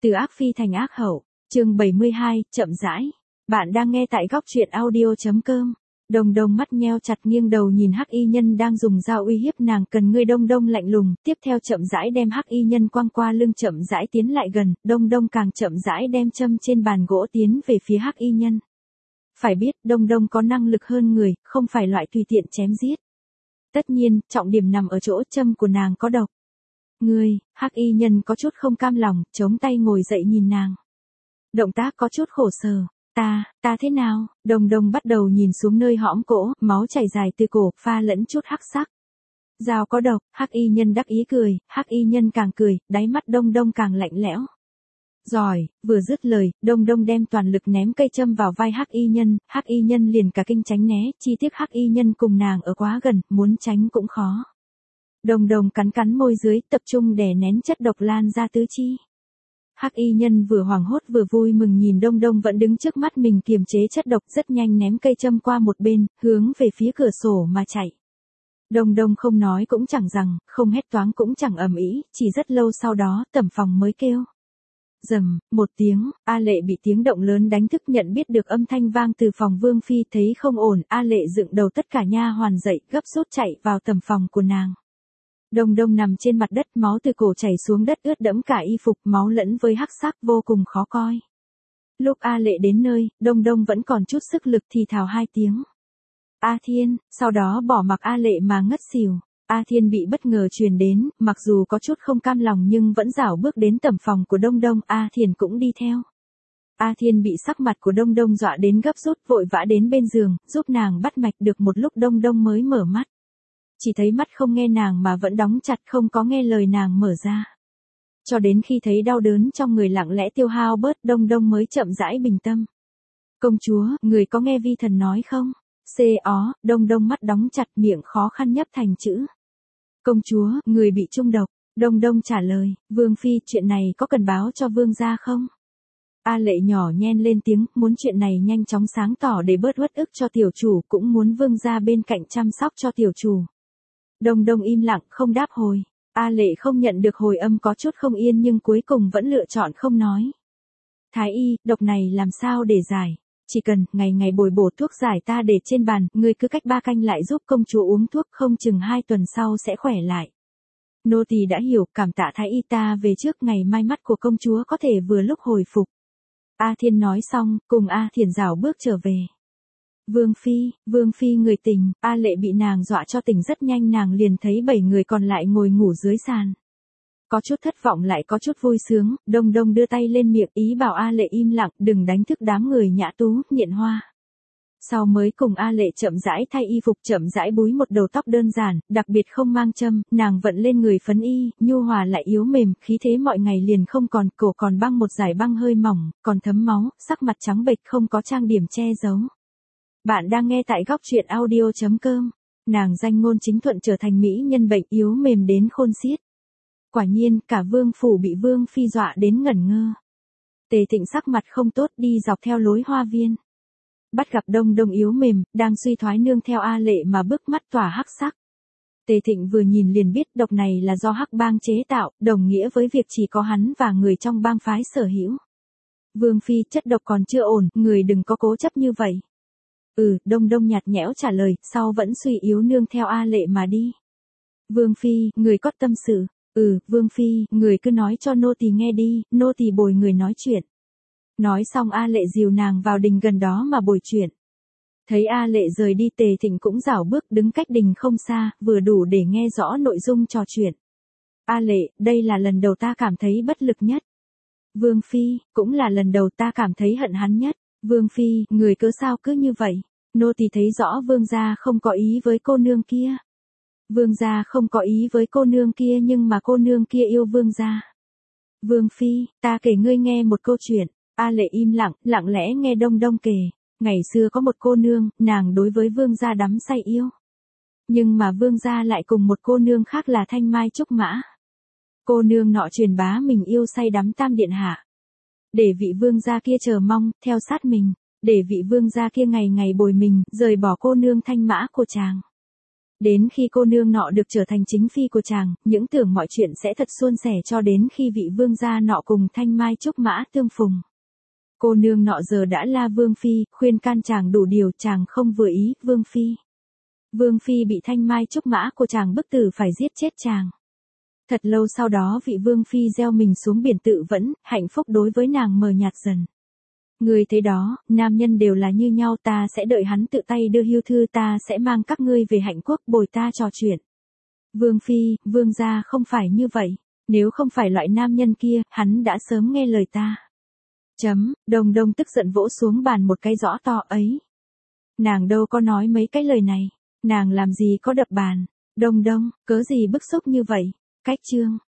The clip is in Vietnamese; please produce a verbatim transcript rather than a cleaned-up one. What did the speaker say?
Từ ác phi thành ác hậu, chương bảy mươi hai, chậm rãi. Bạn đang nghe tại góc truyện audio chấm com. Đồng Đồng mắt nheo chặt nghiêng đầu nhìn Hắc Y Nhân đang dùng dao uy hiếp nàng, cần ngươi. Đông Đông lạnh lùng, tiếp theo chậm rãi đem Hắc Y Nhân quăng qua lưng, chậm rãi tiến lại gần, Đông Đông càng chậm rãi đem châm trên bàn gỗ tiến về phía Hắc Y Nhân. Phải biết, Đông Đông có năng lực hơn người, không phải loại tùy tiện chém giết. Tất nhiên, trọng điểm nằm ở chỗ châm của nàng có độc. Ngươi, Hắc Y Nhân có chút không cam lòng, chống tay ngồi dậy nhìn nàng. Động tác có chút khổ sở. Ta, ta thế nào? Đồng Đồng bắt đầu nhìn xuống nơi hõm cổ, máu chảy dài từ cổ, pha lẫn chút hắc sắc. Dao có độc, Hắc Y Nhân đắc ý cười, Hắc Y Nhân càng cười, đáy mắt Đông Đông càng lạnh lẽo. Giỏi, vừa dứt lời, Đông Đông đem toàn lực ném cây châm vào vai Hắc Y Nhân, Hắc Y Nhân liền cả kinh tránh né, chi tiết Hắc Y Nhân cùng nàng ở quá gần, muốn tránh cũng khó. Đồng Đồng cắn cắn môi dưới, tập trung đè nén chất độc lan ra tứ chi. Hắc Y Nhân vừa hoảng hốt vừa vui mừng nhìn Đông Đông vẫn đứng trước mắt mình kiềm chế chất độc, rất nhanh ném cây châm qua một bên, hướng về phía cửa sổ mà chạy. Đông Đông không nói cũng chẳng rằng, không hét toáng cũng chẳng ầm ĩ, chỉ rất lâu sau đó, tẩm phòng mới kêu. Rầm, một tiếng, A Lệ bị tiếng động lớn đánh thức, nhận biết được âm thanh vang từ phòng Vương Phi, thấy không ổn, A Lệ dựng đầu tất cả nha hoàn dậy, gấp rút chạy vào tẩm phòng của nàng. Đông Đông nằm trên mặt đất, máu từ cổ chảy xuống đất ướt đẫm cả y phục, máu lẫn với hắc sắc vô cùng khó coi. Lúc A Lệ đến nơi, Đông Đông vẫn còn chút sức lực thì thào hai tiếng. A Thiên, sau đó bỏ mặc A Lệ mà ngất xỉu. A Thiên bị bất ngờ truyền đến, mặc dù có chút không cam lòng nhưng vẫn rảo bước đến tẩm phòng của Đông Đông, A Thiên cũng đi theo. A Thiên bị sắc mặt của Đông Đông dọa đến gấp rút, vội vã đến bên giường, giúp nàng bắt mạch, được một lúc Đông Đông mới mở mắt. Chỉ thấy mắt không nghe nàng mà vẫn đóng chặt, không có nghe lời nàng mở ra. Cho đến khi thấy đau đớn trong người lặng lẽ tiêu hao bớt, Đông Đông mới chậm rãi bình tâm. Công chúa, người có nghe vi thần nói không? Xê ó, Đông Đông mắt đóng chặt, miệng khó khăn nhấp thành chữ. Công chúa, người bị trung độc. Đông Đông trả lời, Vương Phi, chuyện này có cần báo cho Vương gia không? A Lệ nhỏ nhen lên tiếng, muốn chuyện này nhanh chóng sáng tỏ để bớt uất ức cho tiểu chủ, cũng muốn Vương gia bên cạnh chăm sóc cho tiểu chủ. Đông Đông im lặng, không đáp hồi. A Lệ không nhận được hồi âm có chút không yên nhưng cuối cùng vẫn lựa chọn không nói. Thái y, độc này làm sao để giải? Chỉ cần, ngày ngày bồi bổ thuốc giải ta để trên bàn, ngươi cứ cách ba canh lại giúp công chúa uống thuốc, không chừng hai tuần sau sẽ khỏe lại. Nô tỳ đã hiểu, cảm tạ thái y, ta về trước, ngày mai mắt của công chúa có thể vừa lúc hồi phục. A Thiên nói xong, cùng A Thiển rảo bước trở về. Vương Phi, Vương Phi người tỉnh, A Lệ bị nàng dọa cho tỉnh rất nhanh, nàng liền thấy bảy người còn lại ngồi ngủ dưới sàn. Có chút thất vọng lại có chút vui sướng, Đông Đông đưa tay lên miệng ý bảo A Lệ im lặng, đừng đánh thức đám người Nhã Tú, Nhiện Hoa. Sau mới cùng A Lệ chậm rãi thay y phục, chậm rãi búi một đầu tóc đơn giản, đặc biệt không mang châm, nàng vận lên người phấn y, nhu hòa lại yếu mềm, khí thế mọi ngày liền không còn, cổ còn băng một dải băng hơi mỏng, còn thấm máu, sắc mặt trắng bệch, không có trang điểm che giấu. Bạn đang nghe tại góc truyện audio chấm com. Nàng danh ngôn chính thuận trở thành mỹ nhân bệnh yếu mềm đến khôn xiết. Quả nhiên, cả vương phủ bị Vương Phi dọa đến ngẩn ngơ. Tề Thịnh sắc mặt không tốt, đi dọc theo lối hoa viên. Bắt gặp Đông Đông yếu mềm, đang suy thoái nương theo A Lệ mà bước mắt tỏa hắc sắc. Tề Thịnh vừa nhìn liền biết độc này là do Hắc Bang chế tạo, đồng nghĩa với việc chỉ có hắn và người trong bang phái sở hữu. Vương Phi, chất độc còn chưa ổn, người đừng có cố chấp như vậy. Ừ, Đông Đông nhạt nhẽo trả lời, sau vẫn suy yếu nương theo A Lệ mà đi. Vương Phi, người có tâm sự. Ừ, Vương Phi, người cứ nói cho nô tỳ nghe đi, nô tỳ bồi người nói chuyện. Nói xong A Lệ dìu nàng vào đình gần đó mà bồi chuyện. Thấy A Lệ rời đi, Tề Thịnh cũng rảo bước đứng cách đình không xa, vừa đủ để nghe rõ nội dung trò chuyện. A Lệ, đây là lần đầu ta cảm thấy bất lực nhất. Vương Phi, cũng là lần đầu ta cảm thấy hận hắn nhất. Vương Phi, người cớ sao cứ như vậy? Nô tỳ thấy rõ Vương gia không có ý với cô nương kia. Vương gia không có ý với cô nương kia nhưng mà cô nương kia yêu Vương gia. Vương Phi, ta kể ngươi nghe một câu chuyện. A Lệ im lặng, lặng lẽ nghe Đông Đông kể. Ngày xưa có một cô nương, nàng đối với Vương gia đắm say yêu. Nhưng mà Vương gia lại cùng một cô nương khác là Thanh Mai Trúc Mã. Cô nương nọ truyền bá mình yêu say đắm Tam Điện Hạ. Để vị Vương gia kia chờ mong, theo sát mình. Để vị Vương gia kia ngày ngày bồi mình, rời bỏ cô nương Thanh Mã của chàng. Đến khi cô nương nọ được trở thành chính phi của chàng, những tưởng mọi chuyện sẽ thật suôn sẻ cho đến khi vị vương gia nọ cùng thanh mai trúc mã tương phùng. Cô nương nọ giờ đã là vương phi, khuyên can chàng đủ điều, chàng không vừa ý, vương phi. Vương phi bị thanh mai trúc mã của chàng bức tử phải giết chết chàng. Thật lâu sau đó vị vương phi gieo mình xuống biển tự vẫn, hạnh phúc đối với nàng mờ nhạt dần. Ngươi thấy đó, nam nhân đều là như nhau, ta sẽ đợi hắn tự tay đưa hưu thư, ta sẽ mang các ngươi về hạnh quốc bồi ta trò chuyện. Vương phi, vương gia không phải như vậy, nếu không phải loại nam nhân kia, hắn đã sớm nghe lời ta. Chấm, Đồng Đông tức giận vỗ xuống bàn một cái rõ to ấy. Nàng đâu có nói mấy cái lời này, nàng làm gì có đập bàn. Đông Đông, cớ gì bức xúc như vậy? Cách chương.